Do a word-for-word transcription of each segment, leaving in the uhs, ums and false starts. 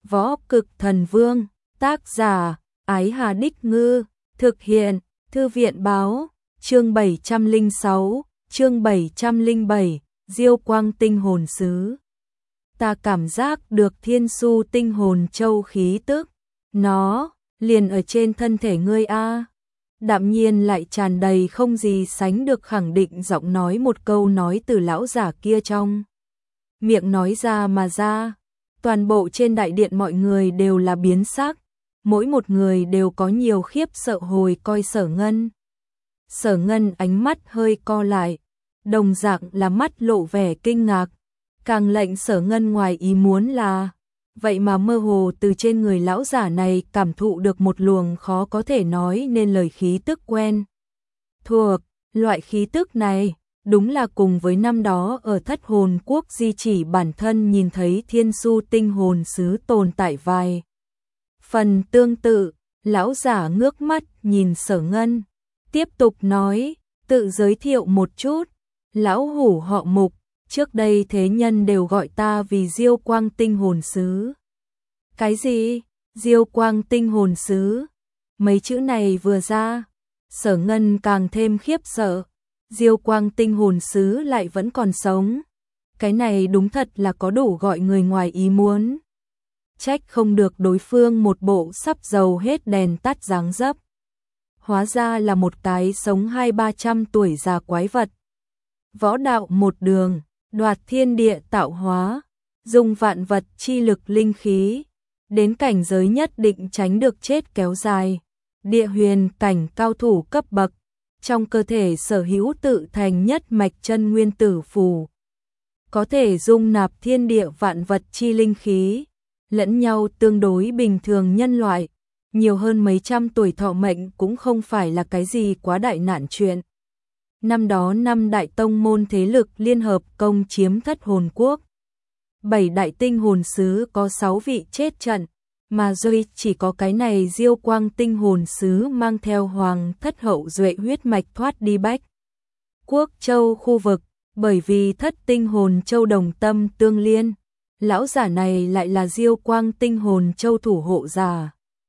Võ Cực Thần Vương, tác giả, Ái Hà Đích Ngư, thực hiện, Thư viện Báo, chương bảy trăm lẻ sáu, chương bảy trăm lẻ bảy, Diêu Quang Tinh Hồn Sứ. Ta cảm giác được Thiên Su Tinh Hồn Châu khí tức, nó liền ở trên thân thể ngươi a. Đạm nhiên lại tràn đầy không gì sánh được khẳng định giọng nói một câu nói từ lão giả kia trong miệng nói ra mà ra. Toàn bộ trên đại điện mọi người đều là biến sắc, mỗi một người đều có nhiều khiếp sợ hồi coi Sở Ngân. Sở Ngân ánh mắt hơi co lại, đồng dạng là mắt lộ vẻ kinh ngạc, càng lệnh Sở Ngân ngoài ý muốn là, vậy mà mơ hồ từ trên người lão giả này cảm thụ được một luồng khó có thể nói nên lời khí tức quen thuộc. Loại khí tức này đúng là cùng với năm đó ở Thất Hồn Quốc di chỉ bản thân nhìn thấy Thiên Su Tinh Hồn Sứ tồn tại vài phần tương tự. Lão giả ngước mắt nhìn Sở Ngân, tiếp tục nói, tự giới thiệu một chút, lão hủ họ Mục, trước đây thế nhân đều gọi ta vì Diêu Quang Tinh Hồn Sứ. Cái gì? Diêu Quang Tinh Hồn Sứ? Mấy chữ này vừa ra, Sở Ngân càng thêm khiếp sợ. Diêu Quang Tinh Hồn Sứ lại vẫn còn sống. Cái này đúng thật là có đủ gọi người ngoài ý muốn. Trách không được đối phương một bộ sắp dầu hết đèn tắt dáng dấp. Hóa ra là một cái sống hai ba trăm tuổi già quái vật. Võ đạo một đường, đoạt thiên địa tạo hóa, dùng vạn vật chi lực linh khí, đến cảnh giới nhất định tránh được chết kéo dài. Địa huyền cảnh cao thủ cấp bậc, trong cơ thể sở hữu tự thành nhất mạch chân nguyên tử phù, có thể dung nạp thiên địa vạn vật chi linh khí, lẫn nhau tương đối bình thường nhân loại, nhiều hơn mấy trăm tuổi thọ mệnh cũng không phải là cái gì quá đại nạn chuyện. Năm đó năm đại tông môn thế lực liên hợp công chiếm Thất Hồn Quốc. Bảy đại tinh hồn sứ có sáu vị chết trận, mà duy chỉ có cái này Diêu Quang Tinh Hồn Sứ mang theo Hoàng Thất hậu duệ huyết mạch thoát đi Bách Quốc Châu khu vực, bởi vì Thất Tinh Hồn Châu đồng tâm tương liên, lão giả này lại là Diêu Quang Tinh Hồn Châu thủ hộ giả.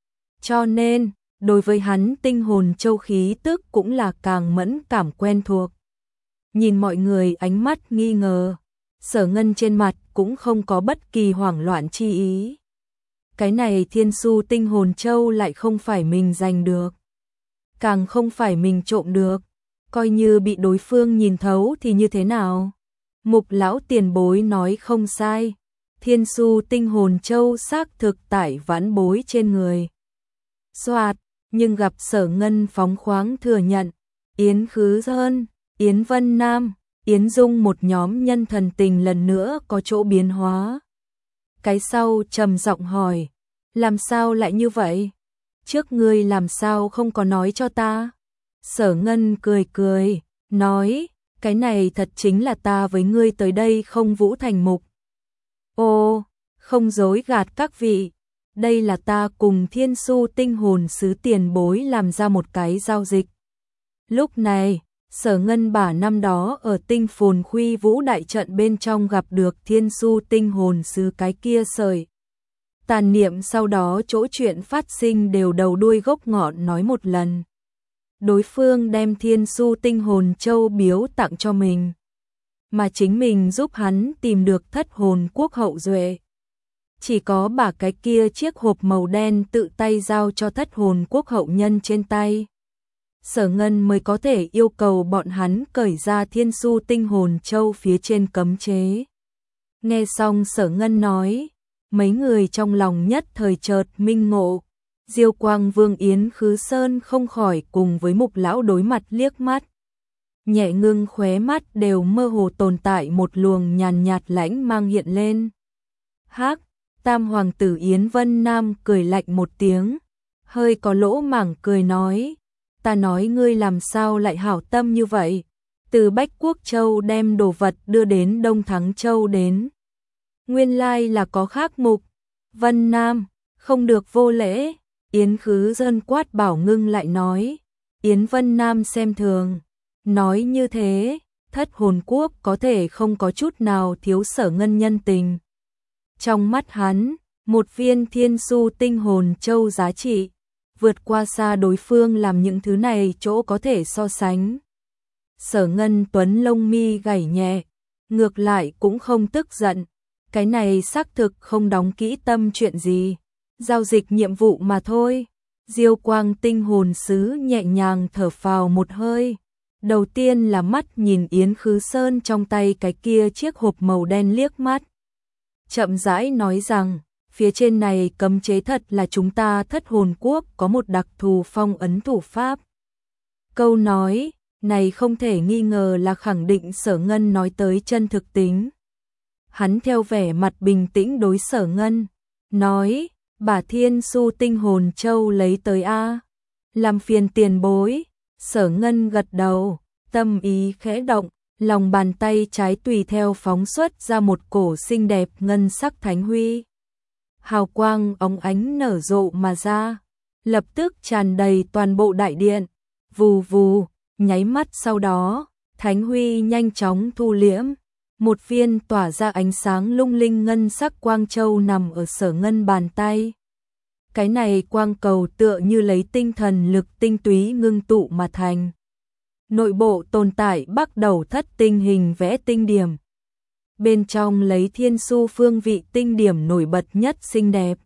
Cho nên, đối với hắn Tinh Hồn Châu khí tức cũng là càng mẫn cảm quen thuộc. Nhìn mọi người ánh mắt nghi ngờ, Sở Ngân trên mặt cũng không có bất kỳ hoảng loạn chi ý. Cái này Thiên Su Tinh Hồn Châu lại không phải mình giành được, càng không phải mình trộm được, coi như bị đối phương nhìn thấu thì như thế nào? Mục lão tiền bối nói không sai, Thiên Su Tinh Hồn Châu xác thực tại vãn bối trên người. Soạt, nhưng gặp Sở Ngân phóng khoáng thừa nhận, Yến Khứ Sơn, Yến Vân Nam, Yến Dung một nhóm nhân thần tình lần nữa có chỗ biến hóa. Cái sau trầm giọng hỏi, làm sao lại như vậy? Trước ngươi làm sao không có nói cho ta? Sở Ngân cười cười, nói, cái này thật chính là ta với ngươi tới đây không vũ thành mục. Ô, không dối gạt các vị, đây là ta cùng Thiên Su Tinh Hồn Sứ tiền bối làm ra một cái giao dịch. Lúc này, Sở Ngân bả năm đó ở Tinh Phồn Khuy Vũ đại trận bên trong gặp được Thiên Su Tinh Hồn Sứ cái kia sợi tàn niệm, sau đó chỗ chuyện phát sinh đều đầu đuôi gốc ngọn nói một lần. Đối phương đem Thiên Su Tinh Hồn Châu biếu tặng cho mình, mà chính mình giúp hắn tìm được Thất Hồn Quốc hậu duệ. Chỉ có bả cái kia chiếc hộp màu đen tự tay giao cho Thất Hồn Quốc hậu nhân trên tay, Sở Ngân mới có thể yêu cầu bọn hắn cởi ra Thiên Su Tinh Hồn Châu phía trên cấm chế. Nghe xong Sở Ngân nói, mấy người trong lòng nhất thời chợt minh ngộ. Diêu Quang Vương Yến Khứ Sơn không khỏi cùng với Mục lão đối mặt liếc mắt, nhẹ ngưng khóe mắt đều mơ hồ tồn tại một luồng nhàn nhạt lãnh mang hiện lên. Hắc, Tam hoàng tử Yến Vân Nam cười lạnh một tiếng, hơi có lỗ mảng cười nói, ta nói ngươi làm sao lại hảo tâm như vậy, từ Bách Quốc Châu đem đồ vật đưa đến Đông Thắng Châu đến. Nguyên lai là có khác mục. Vân Nam, không được vô lễ. Yến Khứ Sơn quát bảo ngưng lại nói. Yến Vân Nam xem thường, nói như thế, Thất Hồn Quốc có thể không có chút nào thiếu Sở Ngân nhân tình. Trong mắt hắn, Một viên thiên su tinh hồn châu giá trị, vượt qua xa đối phương làm những thứ này chỗ có thể so sánh. Sở Ngân Tuấn lông mi gảy nhẹ, ngược lại cũng không tức giận, cái này xác thực không đóng kỹ tâm chuyện gì, giao dịch nhiệm vụ mà thôi. Diêu Quang tinh hồn sứ nhẹ nhàng thở phào một hơi, đầu tiên là mắt nhìn Yến Khứ Sơn trong tay cái kia chiếc hộp màu đen liếc mắt. Chậm rãi nói rằng, phía trên này cấm chế thật là chúng ta Thất Hồn Quốc có một đặc thù phong ấn thủ pháp. Câu nói này không thể nghi ngờ là khẳng định Sở Ngân nói tới chân thực tính. Hắn theo vẻ mặt bình tĩnh đối Sở Ngân, nói, bà thiên su tinh hồn châu lấy tới a, làm phiền tiền bối. Sở Ngân gật đầu, tâm ý khẽ động, lòng bàn tay trái tùy theo phóng xuất ra một cổ xinh đẹp ngân sắc thánh huy. Hào quang óng ánh nở rộ mà ra, lập tức tràn đầy toàn bộ đại điện. Vù vù, nháy mắt sau đó, thánh huy nhanh chóng thu liễm. Một viên tỏa ra ánh sáng lung linh ngân sắc quang châu nằm ở Sở Ngân bàn tay. Cái này quang cầu tựa như lấy tinh thần lực tinh túy ngưng tụ mà thành. Nội bộ tồn tại bắt đầu thất tinh hình vẽ tinh điểm. Bên trong lấy thiên su phương vị tinh điểm nổi bật nhất xinh đẹp.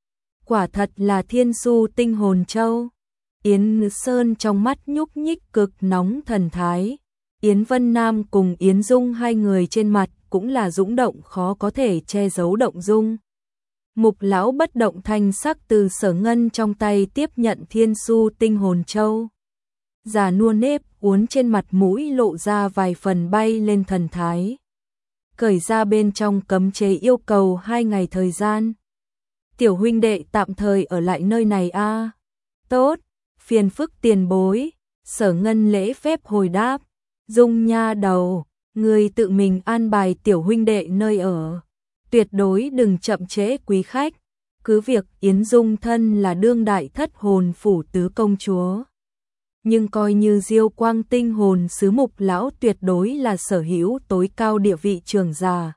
Quả thật là thiên su tinh hồn châu. Yến Sơn trong mắt nhúc nhích cực nóng thần thái. Yến Vân Nam cùng Yến Dung hai người trên mặt cũng là dũng động khó có thể che giấu động dung. Mục lão bất động thanh sắc từ Sở Ngân trong tay tiếp nhận thiên su tinh hồn châu. Già nua nếp uốn trên mặt mũi lộ ra vài phần bay lên thần thái. Cởi ra bên trong cấm chế yêu cầu hai ngày thời gian. Tiểu huynh đệ tạm thời ở lại nơi này a. À? Tốt, phiền phức tiền bối. Sở Ngân lễ phép hồi đáp. Dung nha đầu, người tự mình an bài tiểu huynh đệ nơi ở. Tuyệt đối đừng chậm trễ quý khách. Cứ việc Yến Dung thân là đương đại Thất Hồn phủ tứ công chúa, nhưng coi như Diêu Quang tinh hồn sứ Mục lão tuyệt đối là sở hữu tối cao địa vị trưởng giả.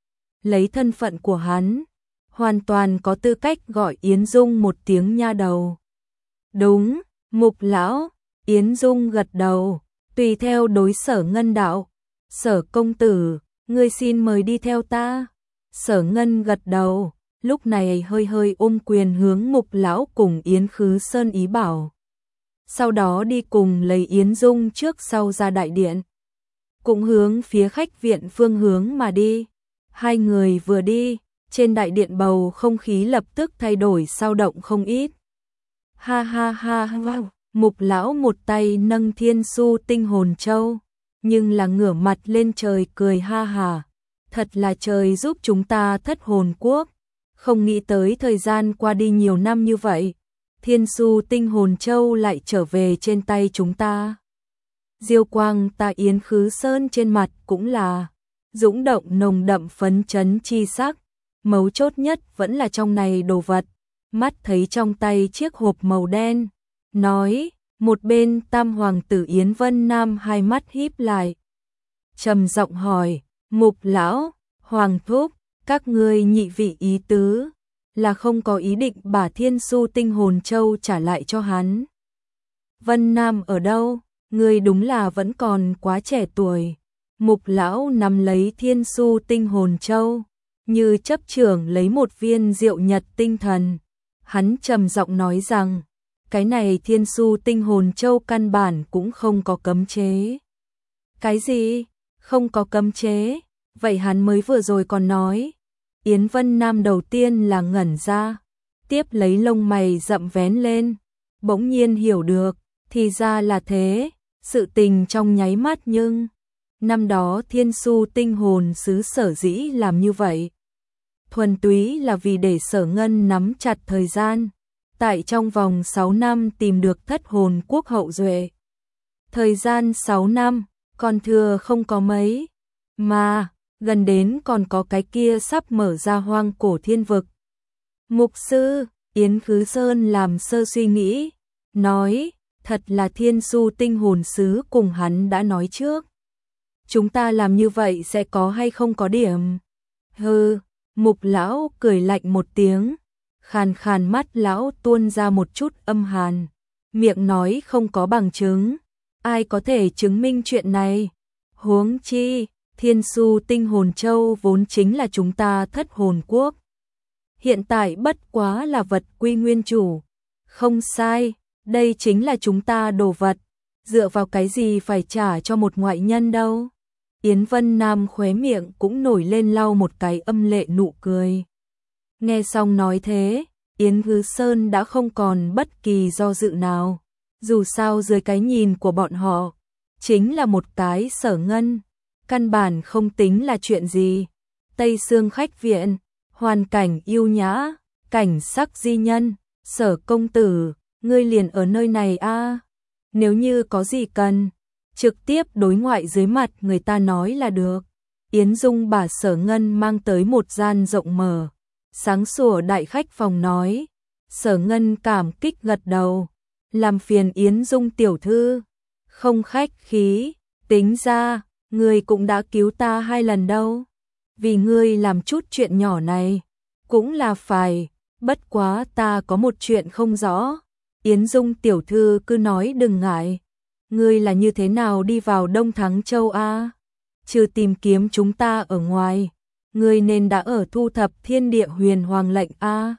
Lấy thân phận của hắn, hoàn toàn có tư cách gọi Yến Dung một tiếng nha đầu. Đúng, Mục lão. Yến Dung gật đầu, tùy theo đối Sở Ngân đạo. Sở công tử, ngươi xin mời đi theo ta. Sở Ngân gật đầu, lúc này hơi hơi ôm quyền hướng Mục lão cùng Yến Khứ Sơn ý bảo. Sau đó đi cùng lấy Yến Dung trước sau ra đại điện, cũng hướng phía khách viện phương hướng mà đi. Hai người vừa đi, trên đại điện bầu không khí lập tức thay đổi sao động không ít. Ha ha ha ha, Mục lão một tay nâng thiên su tinh hồn châu, nhưng là ngửa mặt lên trời cười ha hà. Thật là trời giúp chúng ta Thất Hồn Quốc, không nghĩ tới thời gian qua đi nhiều năm như vậy, thiên su tinh hồn châu lại trở về trên tay chúng ta. Diêu Quang ta Yến Khứ Sơn trên mặt cũng là dũng động nồng đậm phấn chấn chi sắc, mấu chốt nhất vẫn là trong này đồ vật. Mắt thấy trong tay chiếc hộp màu đen, nói, một bên tam hoàng tử Yến Vân Nam hai mắt híp lại, trầm giọng hỏi, Mục lão, Hoàng thúc, các ngươi nhị vị ý tứ là không có ý định bà thiên su tinh hồn châu trả lại cho hắn. Vân Nam ở đâu? Ngươi đúng là vẫn còn quá trẻ tuổi. Mục lão nắm lấy thiên su tinh hồn châu, như chấp trưởng lấy một viên diệu nhật tinh thần. Hắn trầm giọng nói rằng, cái này thiên su tinh hồn châu căn bản cũng không có cấm chế. Cái gì? Không có cấm chế? Vậy hắn mới vừa rồi còn nói. Yến Vân Nam đầu tiên là ngẩn ra, tiếp lấy lông mày rậm vén lên, bỗng nhiên hiểu được, thì ra là thế, sự tình trong nháy mắt. Nhưng năm đó thiên su tinh hồn sứ sở dĩ làm như vậy, thuần túy là vì để Sở Ngân nắm chặt thời gian, tại trong vòng sáu năm tìm được Thất Hồn Quốc hậu duệ. Thời gian sáu năm, còn thừa không có mấy, mà gần đến còn có cái kia sắp mở ra hoang cổ thiên vực. Mục sư, Yến Khứ Sơn làm sơ suy nghĩ, nói, thật là thiên su tinh hồn sứ cùng hắn đã nói trước. Chúng ta làm như vậy sẽ có hay không có điểm? Hừ, Mục lão cười lạnh một tiếng, khàn khàn mắt lão tuôn ra một chút âm hàn, miệng nói không có bằng chứng, ai có thể chứng minh chuyện này? Huống chi, Thiên Su Tinh Hồn Châu vốn chính là chúng ta Thất Hồn Quốc. Hiện tại bất quá là vật quy nguyên chủ. Không sai, đây chính là chúng ta đồ vật, dựa vào cái gì phải trả cho một ngoại nhân đâu? Yến Vân Nam khóe miệng cũng nổi lên lau một cái âm lệ nụ cười. Nghe xong nói thế, Yến Hư Sơn đã không còn bất kỳ do dự nào. Dù sao dưới cái nhìn của bọn họ, chính là một cái Sở Ngân, căn bản không tính là chuyện gì. Tây Sương khách viện, hoàn cảnh yêu nhã, cảnh sắc di nhân, Sở công tử, ngươi liền ở nơi này a? À? Nếu như có gì cần, trực tiếp đối ngoại dưới mặt người ta nói là được. Yến Dung bà Sở Ngân mang tới một gian rộng mở, sáng sủa đại khách phòng nói. Sở Ngân cảm kích gật đầu, làm phiền Yến Dung tiểu thư, không khách khí, tính ra, ngươi cũng đã cứu ta hai lần đâu. Vì ngươi làm chút chuyện nhỏ này, cũng là phải, bất quá ta có một chuyện không rõ. Yến Dung tiểu thư cứ nói đừng ngại. Ngươi là như thế nào đi vào Đông Thắng Châu a? Trừ tìm kiếm chúng ta ở ngoài, ngươi nên đã ở thu thập thiên địa huyền hoàng lệnh a.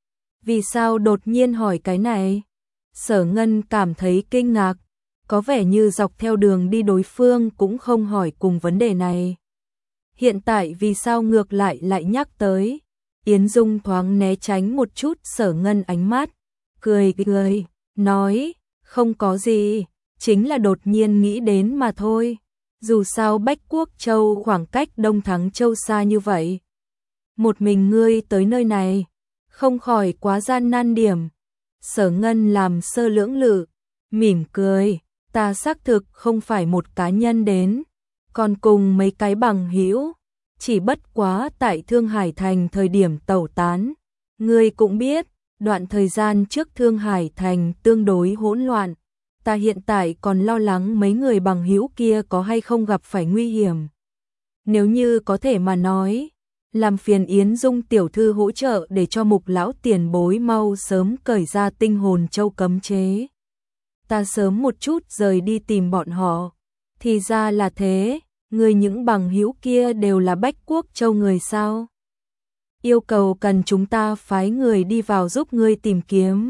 Vì sao đột nhiên hỏi cái này? Sở Ngân cảm thấy kinh ngạc, có vẻ như dọc theo đường đi đối phương cũng không hỏi cùng vấn đề này. Hiện tại vì sao ngược lại lại nhắc tới? Yến Dung thoáng né tránh một chút Sở Ngân ánh mắt, cười cười, nói, không có gì, chính là đột nhiên nghĩ đến mà thôi. Dù sao Bách Quốc Châu khoảng cách Đông Thắng Châu xa như vậy. Một mình ngươi tới nơi này, không khỏi quá gian nan điểm. Sở Ngân làm sơ lưỡng lự, mỉm cười, ta xác thực không phải một cá nhân đến, còn cùng mấy cái bằng hữu, chỉ bất quá tại Thương Hải Thành thời điểm tẩu tán. Ngươi cũng biết, đoạn thời gian trước Thương Hải Thành tương đối hỗn loạn, ta hiện tại còn lo lắng mấy người bằng hữu kia có hay không gặp phải nguy hiểm. Nếu như có thể mà nói, làm phiền Yến Dung tiểu thư hỗ trợ để cho Mục lão tiền bối mau sớm cởi ra Tinh Hồn Châu cấm chế. Ta sớm một chút rời đi tìm bọn họ. Thì ra là thế, người những bằng hữu kia đều là Bách Quốc Châu người sao? Yêu cầu cần chúng ta phái người đi vào giúp ngươi tìm kiếm.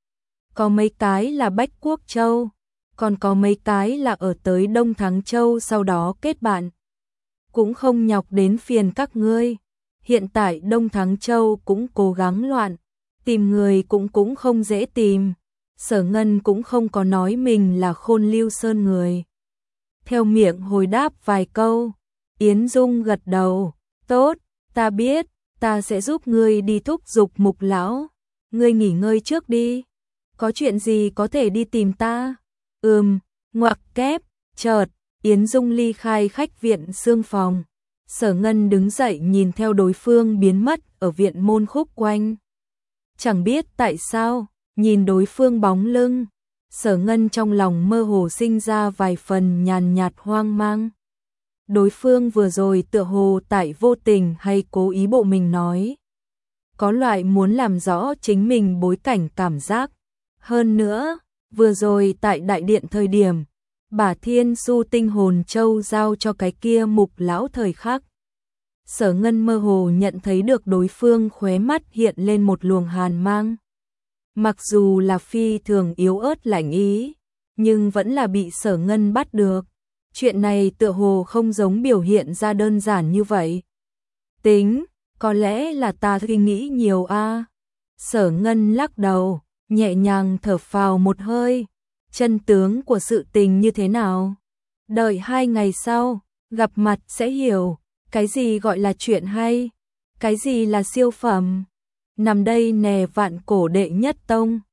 Có mấy cái là Bách Quốc Châu, còn có mấy cái là ở tới Đông Thắng Châu sau đó kết bạn. Cũng không nhọc đến phiền các ngươi. Hiện tại Đông Thắng Châu cũng cố gắng loạn, tìm người cũng cũng không dễ tìm. Sở Ngân cũng không có nói mình là Khôn Lưu Sơn người. Theo miệng hồi đáp vài câu, Yến Dung gật đầu, tốt, ta biết, ta sẽ giúp ngươi đi thúc giục Mục lão. Ngươi nghỉ ngơi trước đi, có chuyện gì có thể đi tìm ta. Ừm, ngoặc kép, chợt, Yến Dung ly khai khách viện xương phòng. Sở Ngân đứng dậy nhìn theo đối phương biến mất ở viện môn khúc quanh. Chẳng biết tại sao, nhìn đối phương bóng lưng, Sở Ngân trong lòng mơ hồ sinh ra vài phần nhàn nhạt hoang mang. Đối phương vừa rồi tựa hồ tại vô tình hay cố ý bộ mình nói. Có loại muốn làm rõ chính mình bối cảnh cảm giác. Hơn nữa, vừa rồi tại đại điện thời điểm, bà Thiên Su Tinh Hồn Châu giao cho cái kia Mục lão thời khắc. Sở Ngân mơ hồ nhận thấy được đối phương khóe mắt hiện lên một luồng hàn mang. Mặc dù là phi thường yếu ớt lạnh ý, nhưng vẫn là bị Sở Ngân bắt được. Chuyện này tựa hồ không giống biểu hiện ra đơn giản như vậy. Tính, có lẽ là ta suy nghĩ nhiều a. À. Sở Ngân lắc đầu, nhẹ nhàng thở phào một hơi. Chân tướng của sự tình như thế nào? Đợi hai ngày sau, gặp mặt sẽ hiểu, cái gì gọi là chuyện hay, cái gì là siêu phẩm. Nằm đây nè Vạn Cổ đệ nhất tông,